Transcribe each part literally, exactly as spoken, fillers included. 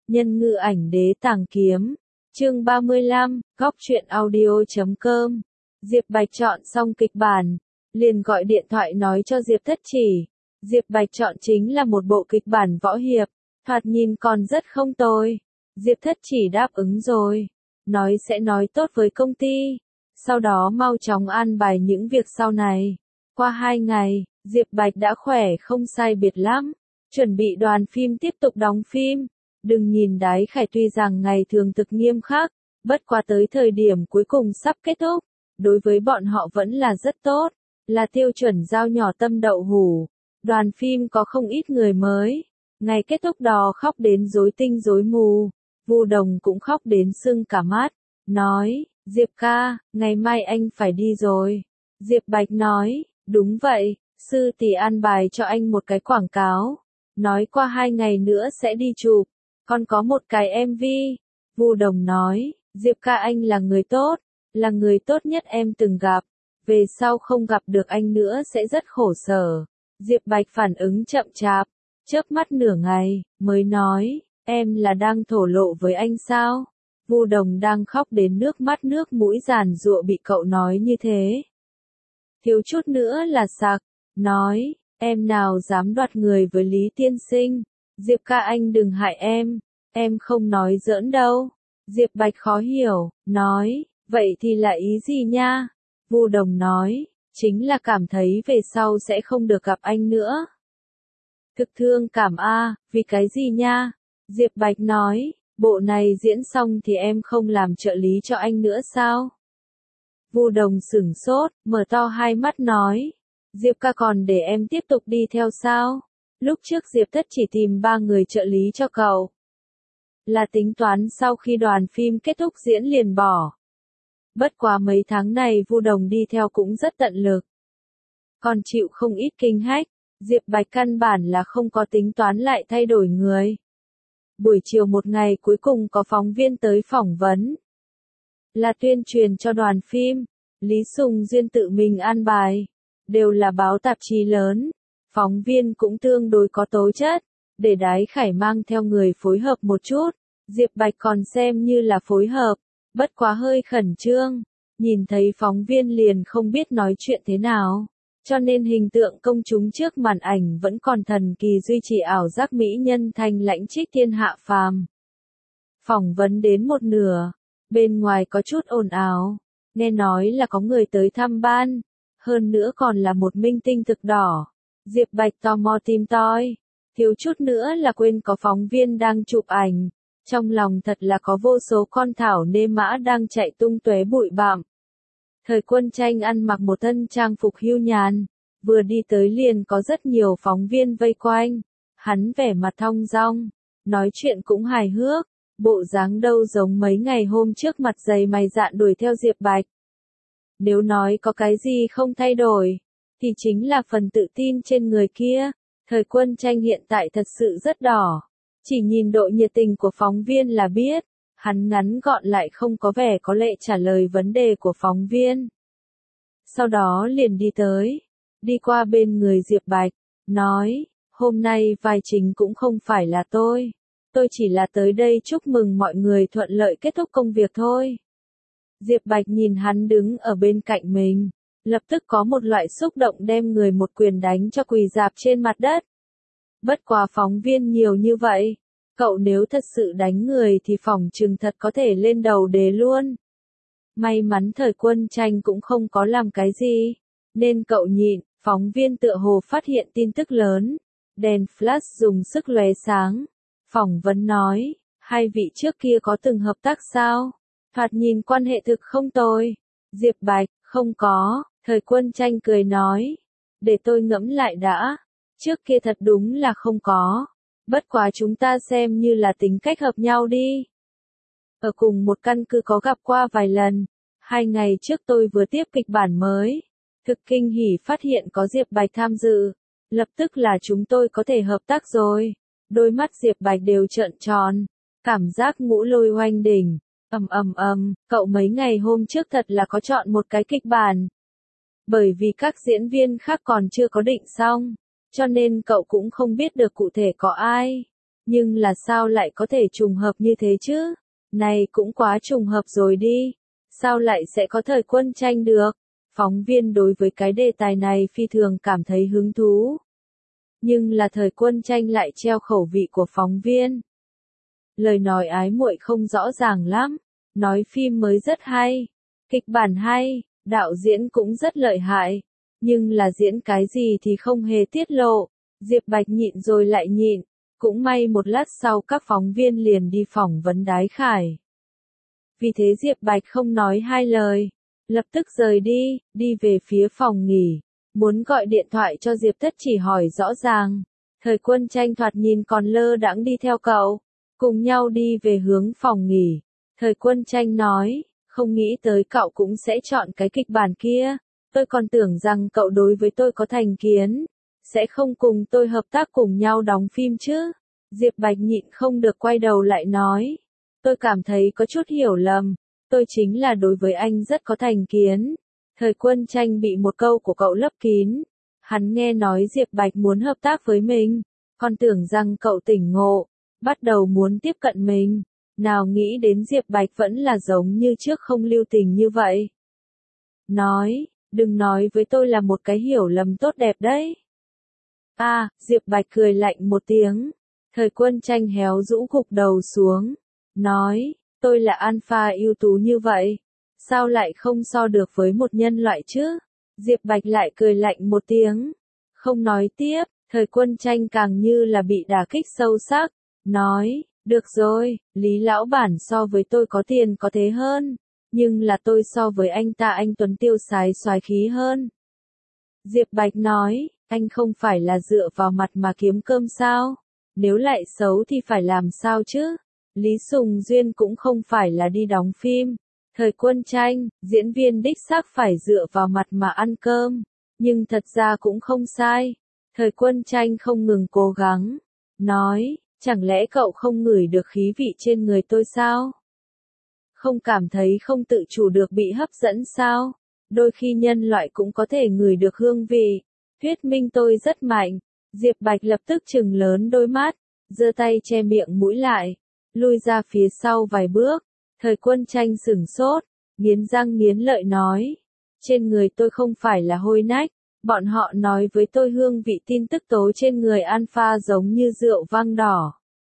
Nhân ngư ảnh đế tàng kiếm. Chương ba mươi lăm, góc truyện audio chấm com. Diệp Bạch chọn xong kịch bản, liền gọi điện thoại nói cho Diệp Thất Chỉ. Diệp Bạch chọn chính là một bộ kịch bản võ hiệp, thoạt nhìn còn rất không tồi. Diệp Thất Chỉ đáp ứng rồi, nói sẽ nói tốt với công ty, sau đó mau chóng an bài những việc sau này. Qua hai ngày, Diệp Bạch đã khỏe không sai biệt lắm, chuẩn bị đoàn phim tiếp tục đóng phim. Đừng nhìn Đái Khải tuy rằng ngày thường thực nghiêm khắc, bất quá tới thời điểm cuối cùng sắp kết thúc, đối với bọn họ vẫn là rất tốt, là tiêu chuẩn dao nhỏ tâm đậu hủ. Đoàn phim có không ít người mới, ngày kết thúc đó khóc đến rối tinh rối mù, Vu Đồng cũng khóc đến sưng cả mắt, nói, Diệp ca, ngày mai anh phải đi rồi. Diệp Bạch nói, đúng vậy, sư tỷ an bài cho anh một cái quảng cáo, nói qua hai ngày nữa sẽ đi chụp, còn có một cái em vê. Vu Đồng nói, Diệp ca anh là người tốt, là người tốt nhất em từng gặp, về sau không gặp được anh nữa sẽ rất khổ sở. Diệp Bạch phản ứng chậm chạp, chớp mắt nửa ngày, mới nói, em là đang thổ lộ với anh sao? Vu Đồng đang khóc đến nước mắt nước mũi giàn giụa bị cậu nói như thế. Thiếu chút nữa là sặc, nói, em nào dám đoạt người với Lý Tiên Sinh, Diệp ca anh đừng hại em, em không nói giỡn đâu. Diệp Bạch khó hiểu, nói, vậy thì là ý gì nha? Vu Đồng nói, chính là cảm thấy về sau sẽ không được gặp anh nữa. Thực thương cảm a, vì cái gì nha? Diệp Bạch nói, bộ này diễn xong thì em không làm trợ lý cho anh nữa sao? Vu Đồng sửng sốt, mở to hai mắt nói, Diệp ca còn để em tiếp tục đi theo sao? Lúc trước Diệp Thất chỉ tìm ba người trợ lý cho cậu. Là tính toán sau khi đoàn phim kết thúc diễn liền bỏ. Bất quá mấy tháng này Vu Đồng đi theo cũng rất tận lực. Còn chịu không ít kinh hách, Diệp Bạch căn bản là không có tính toán lại thay đổi người. Buổi chiều một ngày cuối cùng có phóng viên tới phỏng vấn. Là tuyên truyền cho đoàn phim, Lý Sùng Duyên tự mình an bài. Đều là báo tạp chí lớn, phóng viên cũng tương đối có tố chất, để Đái Khải mang theo người phối hợp một chút. Diệp Bạch còn xem như là phối hợp, bất quá hơi khẩn trương, nhìn thấy phóng viên liền không biết nói chuyện thế nào, cho nên hình tượng công chúng trước màn ảnh vẫn còn thần kỳ duy trì ảo giác mỹ nhân thanh lãnh trích thiên hạ phàm. Phỏng vấn đến một nửa, bên ngoài có chút ồn ào, nghe nói là có người tới thăm ban, hơn nữa còn là một minh tinh thực đỏ. Diệp Bạch tò mò tìm tòi, thiếu chút nữa là quên có phóng viên đang chụp ảnh. Trong lòng thật là có vô số con thảo nê mã đang chạy tung tóe bụi bặm. Thời Quân Tranh ăn mặc một thân trang phục hưu nhàn, vừa đi tới liền có rất nhiều phóng viên vây quanh. Hắn vẻ mặt thong dong, nói chuyện cũng hài hước, bộ dáng đâu giống mấy ngày hôm trước mặt dày mày dạn đuổi theo Diệp Bạch. Nếu nói có cái gì không thay đổi, thì chính là phần tự tin trên người kia. Thời Quân Tranh hiện tại thật sự rất đỏ. Chỉ nhìn độ nhiệt tình của phóng viên là biết, hắn ngắn gọn lại không có vẻ có lệ trả lời vấn đề của phóng viên. Sau đó liền đi tới, đi qua bên người Diệp Bạch, nói, hôm nay vai chính cũng không phải là tôi, tôi chỉ là tới đây chúc mừng mọi người thuận lợi kết thúc công việc thôi. Diệp Bạch nhìn hắn đứng ở bên cạnh mình, lập tức có một loại xúc động đem người một quyền đánh cho quỳ rạp trên mặt đất. Bất quá phóng viên nhiều như vậy, cậu nếu thật sự đánh người thì phỏng chừng thật có thể lên đầu đề luôn. May mắn Thời Quân Tranh cũng không có làm cái gì, nên cậu nhịn. Phóng viên tựa hồ phát hiện tin tức lớn, đèn flash dùng sức lóe sáng. Phỏng vấn nói, hai vị trước kia có từng hợp tác sao? Thoạt nhìn quan hệ thực không tồi. Diệp Bạch, không có. Thời Quân Tranh cười nói, để tôi ngẫm lại đã. Trước kia thật đúng là không có. Bất quá chúng ta xem như là tính cách hợp nhau đi. Ở cùng một căn cứ có gặp qua vài lần. Hai ngày trước tôi vừa tiếp kịch bản mới. Thực kinh hỉ phát hiện có Diệp Bạch tham dự. Lập tức là chúng tôi có thể hợp tác rồi. Đôi mắt Diệp Bạch đều trợn tròn. Cảm giác ngũ lôi oanh đỉnh. Ầm ầm ầm, cậu mấy ngày hôm trước thật là có chọn một cái kịch bản. Bởi vì các diễn viên khác còn chưa có định xong. Cho nên cậu cũng không biết được cụ thể có ai. Nhưng là sao lại có thể trùng hợp như thế chứ? Này cũng quá trùng hợp rồi đi. Sao lại sẽ có thời quân tranh được? Phóng viên đối với cái đề tài này phi thường cảm thấy hứng thú. Nhưng là thời quân tranh lại treo khẩu vị của phóng viên. Lời nói ái muội không rõ ràng lắm. Nói phim mới rất hay. Kịch bản hay, đạo diễn cũng rất lợi hại. Nhưng là diễn cái gì thì không hề tiết lộ. Diệp Bạch nhịn rồi lại nhịn. Cũng may một lát sau các phóng viên liền đi phỏng vấn Đái Khải. Vì thế Diệp Bạch không nói hai lời. Lập tức rời đi, đi về phía phòng nghỉ. Muốn gọi điện thoại cho Diệp Thất Chỉ hỏi rõ ràng. Thời quân tranh thoạt nhìn còn lơ đãng đi theo cậu. Cùng nhau đi về hướng phòng nghỉ. Thời quân tranh nói, không nghĩ tới cậu cũng sẽ chọn cái kịch bản kia. Tôi còn tưởng rằng cậu đối với tôi có thành kiến. Sẽ không cùng tôi hợp tác cùng nhau đóng phim chứ. Diệp Bạch nhịn không được quay đầu lại nói. Tôi cảm thấy có chút hiểu lầm. Tôi chính là đối với anh rất có thành kiến. Thời quân tranh bị một câu của cậu lấp kín. Hắn nghe nói Diệp Bạch muốn hợp tác với mình. Còn tưởng rằng cậu tỉnh ngộ. Bắt đầu muốn tiếp cận mình. Nào nghĩ đến Diệp Bạch vẫn là giống như trước không lưu tình như vậy. Nói, đừng nói với tôi là một cái hiểu lầm tốt đẹp đấy. À, Diệp Bạch cười lạnh một tiếng. Thời quân tranh héo rũ gục đầu xuống. Nói, tôi là alpha ưu tú như vậy. Sao lại không so được với một nhân loại chứ? Diệp Bạch lại cười lạnh một tiếng. Không nói tiếp, thời quân tranh càng như là bị đả kích sâu sắc. Nói, được rồi, Lý lão bản so với tôi có tiền có thế hơn. Nhưng là tôi so với anh ta anh Tuấn tiêu sái soái khí hơn. Diệp Bạch nói, anh không phải là dựa vào mặt mà kiếm cơm sao? Nếu lại xấu thì phải làm sao chứ? Lý Sùng Duyên cũng không phải là đi đóng phim. Thời quân tranh, diễn viên đích xác phải dựa vào mặt mà ăn cơm. Nhưng thật ra cũng không sai. Thời quân tranh không ngừng cố gắng. Nói, chẳng lẽ cậu không ngửi được khí vị trên người tôi sao? Không cảm thấy không tự chủ được bị hấp dẫn sao? Đôi khi nhân loại cũng có thể ngửi được hương vị. Thuyết minh tôi rất mạnh. Diệp Bạch lập tức trừng lớn đôi mắt, giơ tay che miệng mũi lại, lui ra phía sau vài bước. Thời quân tranh sửng sốt, nghiến răng nghiến lợi nói. Trên người tôi không phải là hôi nách. Bọn họ nói với tôi hương vị tin tức tố trên người alpha giống như rượu vang đỏ.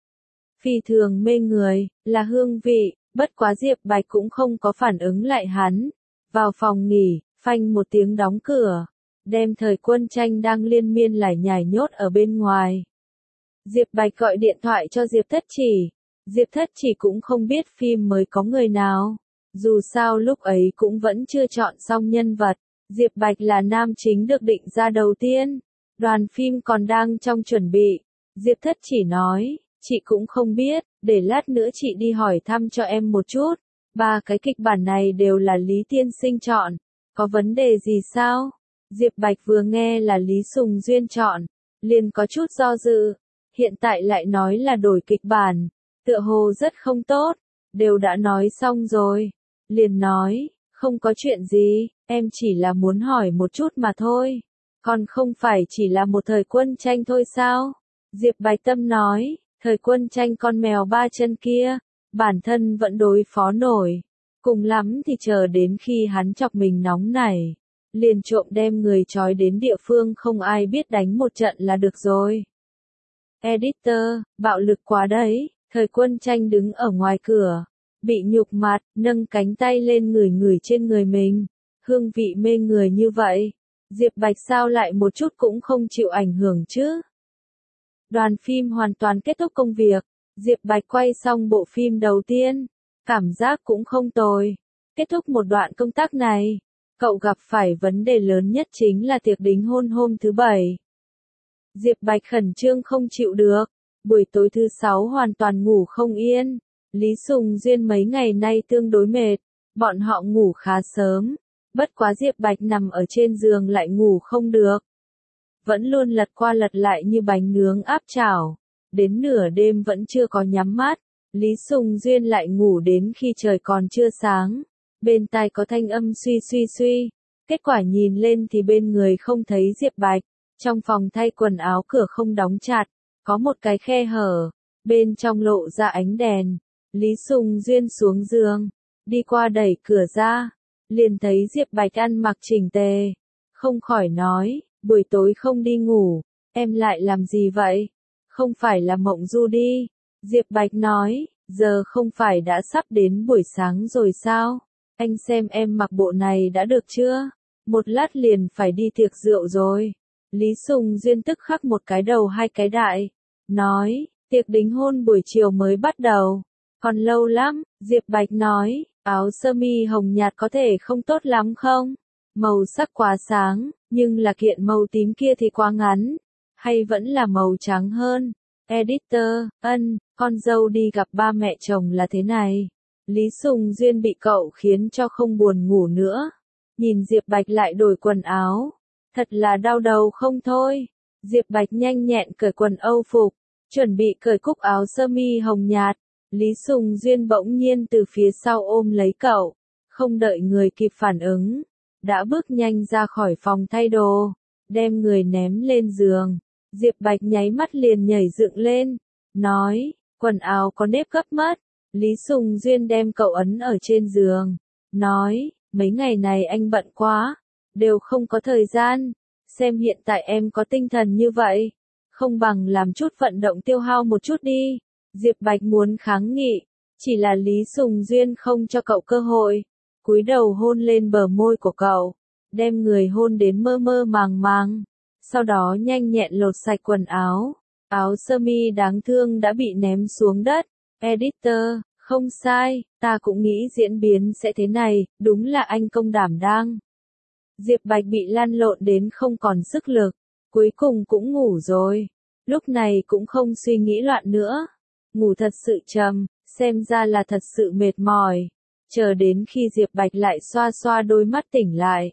Phi thường mê người, là hương vị, bất quá Diệp Bạch cũng không có phản ứng lại hắn. Vào phòng nghỉ, phanh một tiếng đóng cửa. Đem thời quân tranh đang liên miên lải nhải nhốt ở bên ngoài. Diệp Bạch gọi điện thoại cho Diệp Thất Chỉ. Diệp Thất Chỉ cũng không biết phim mới có người nào. Dù sao lúc ấy cũng vẫn chưa chọn xong nhân vật. Diệp Bạch là nam chính được định ra đầu tiên. Đoàn phim còn đang trong chuẩn bị. Diệp Thất Chỉ nói, chị cũng không biết, để lát nữa chị đi hỏi thăm cho em một chút. Ba cái kịch bản này đều là Lý Tiên Sinh chọn. Có vấn đề gì sao? Diệp Bạch vừa nghe là Lý Sùng Duyên chọn, liền có chút do dự. Hiện tại lại nói là đổi kịch bản, tựa hồ rất không tốt. Đều đã nói xong rồi. Liền nói, không có chuyện gì, em chỉ là muốn hỏi một chút mà thôi. Còn không phải chỉ là một thời quân tranh thôi sao? Diệp Bạch Tâm nói, thời quân tranh con mèo ba chân kia, bản thân vẫn đối phó nổi. Cùng lắm thì chờ đến khi hắn chọc mình nóng nảy, liền trộm đem người trói đến địa phương không ai biết đánh một trận là được rồi. Editor, bạo lực quá đấy. Thời quân tranh đứng ở ngoài cửa, bị nhục mặt, nâng cánh tay lên ngửi ngửi trên người mình. Hương vị mê người như vậy. Diệp Bạch sao lại một chút cũng không chịu ảnh hưởng chứ? Đoàn phim hoàn toàn kết thúc công việc. Diệp Bạch quay xong bộ phim đầu tiên. Cảm giác cũng không tồi. Kết thúc một đoạn công tác này, cậu gặp phải vấn đề lớn nhất chính là tiệc đính hôn hôm thứ bảy. Diệp Bạch khẩn trương không chịu được. Buổi tối thứ sáu hoàn toàn ngủ không yên. Lý Sùng Duyên mấy ngày nay tương đối mệt. Bọn họ ngủ khá sớm. Bất quá Diệp Bạch nằm ở trên giường lại ngủ không được. Vẫn luôn lật qua lật lại như bánh nướng áp chảo. Đến nửa đêm vẫn chưa có nhắm mắt. Lý Sùng Duyên lại ngủ đến khi trời còn chưa sáng. Bên tai có thanh âm suy suy suy. Kết quả nhìn lên thì bên người không thấy Diệp Bạch. Trong phòng thay quần áo cửa không đóng chặt. Có một cái khe hở. bên trong lộ ra ánh đèn. Lý Sùng Duyên xuống giường, đi qua đẩy cửa ra, liền thấy Diệp Bạch ăn mặc chỉnh tề, không khỏi nói, buổi tối không đi ngủ, em lại làm gì vậy? Không phải là mộng du đi. Diệp Bạch nói, giờ không phải đã sắp đến buổi sáng rồi sao? Anh xem em mặc bộ này đã được chưa? Một lát liền phải đi tiệc rượu rồi. Lý Sùng Duyên tức khắc một cái đầu hai cái đại, nói, tiệc đính hôn buổi chiều mới bắt đầu, còn lâu lắm. Diệp Bạch nói, áo sơ mi hồng nhạt có thể không tốt lắm không? Màu sắc quá sáng, nhưng là kiện màu tím kia thì quá ngắn, hay vẫn là màu trắng hơn? Editor, ân, con dâu đi gặp ba mẹ chồng là thế này. Lý Sùng Duyên bị cậu khiến cho không buồn ngủ nữa. Nhìn Diệp Bạch lại đổi quần áo, thật là đau đầu không thôi. Diệp Bạch nhanh nhẹn cởi quần âu phục, chuẩn bị cởi cúc áo sơ mi hồng nhạt. Lý Sùng Duyên bỗng nhiên từ phía sau ôm lấy cậu, không đợi người kịp phản ứng, đã bước nhanh ra khỏi phòng thay đồ, đem người ném lên giường. Diệp Bạch nháy mắt liền nhảy dựng lên, nói, quần áo có nếp gấp mất. Lý Sùng Duyên đem cậu ấn ở trên giường, nói, mấy ngày này anh bận quá, đều không có thời gian, xem hiện tại em có tinh thần như vậy, không bằng làm chút vận động tiêu hao một chút đi. Diệp Bạch muốn kháng nghị, chỉ là Lý Sùng Duyên không cho cậu cơ hội, cúi đầu hôn lên bờ môi của cậu, đem người hôn đến mơ mơ màng màng, sau đó nhanh nhẹn lột sạch quần áo, áo sơ mi đáng thương đã bị ném xuống đất. Editor, không sai, ta cũng nghĩ diễn biến sẽ thế này, đúng là anh công đảm đang. Diệp Bạch bị lăn lộn đến không còn sức lực, cuối cùng cũng ngủ rồi, lúc này cũng không suy nghĩ loạn nữa. Ngủ thật sự trầm, xem ra là thật sự mệt mỏi, chờ đến khi Diệp Bạch lại xoa xoa đôi mắt tỉnh lại.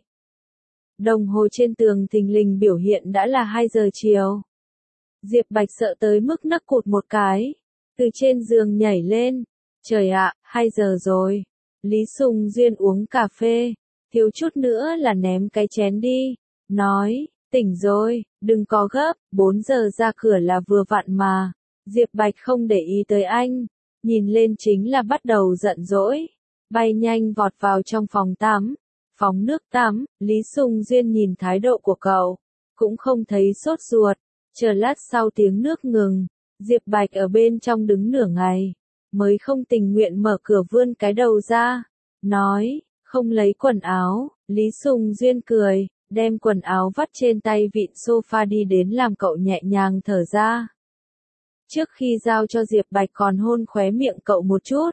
Đồng hồ trên tường thình lình biểu hiện đã là hai giờ chiều. Diệp Bạch sợ tới mức nấc cụt một cái, từ trên giường nhảy lên, trời ạ, hai giờ rồi. Lý Sùng Duyên uống cà phê, thiếu chút nữa là ném cái chén đi, nói, tỉnh rồi, đừng có gấp, bốn giờ ra cửa là vừa vặn mà. Diệp Bạch không để ý tới anh, nhìn lên chính là bắt đầu giận dỗi, bay nhanh vọt vào trong phòng tắm, phóng nước tắm. Lý Sùng Duyên nhìn thái độ của cậu, cũng không thấy sốt ruột, chờ lát sau tiếng nước ngừng, Diệp Bạch ở bên trong đứng nửa ngày, mới không tình nguyện mở cửa vươn cái đầu ra, nói, không lấy quần áo. Lý Sùng Duyên cười, đem quần áo vắt trên tay vịn sofa đi đến làm cậu nhẹ nhàng thở ra. Trước khi giao cho Diệp Bạch còn hôn khóe miệng cậu một chút.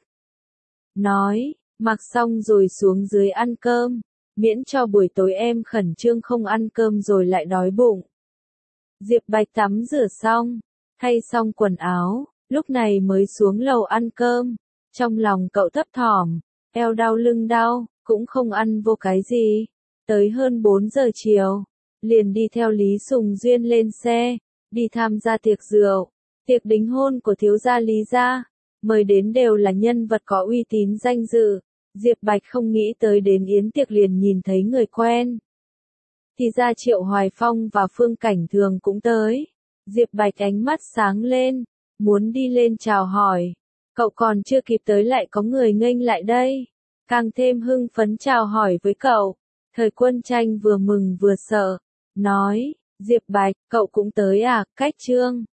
Nói, mặc xong rồi xuống dưới ăn cơm, miễn cho buổi tối em khẩn trương không ăn cơm rồi lại đói bụng. Diệp Bạch tắm rửa xong, thay xong quần áo, lúc này mới xuống lầu ăn cơm. Trong lòng cậu thấp thỏm, eo đau lưng đau, cũng không ăn vô cái gì. Tới hơn bốn giờ chiều, liền đi theo Lý Sùng Duyên lên xe, đi tham gia tiệc rượu. Tiệc đính hôn của thiếu gia Lý gia, mời đến đều là nhân vật có uy tín danh dự. Diệp Bạch không nghĩ tới đến yến tiệc liền nhìn thấy người quen. Thì ra Triệu Hoài Phong và Phương Cảnh Thường cũng tới. Diệp Bạch ánh mắt sáng lên, muốn đi lên chào hỏi. Cậu còn chưa kịp tới lại có người nghênh lại đây, càng thêm hưng phấn chào hỏi với cậu. Thời Quân Tranh vừa mừng vừa sợ, nói, Diệp Bạch, cậu cũng tới à, cách Trương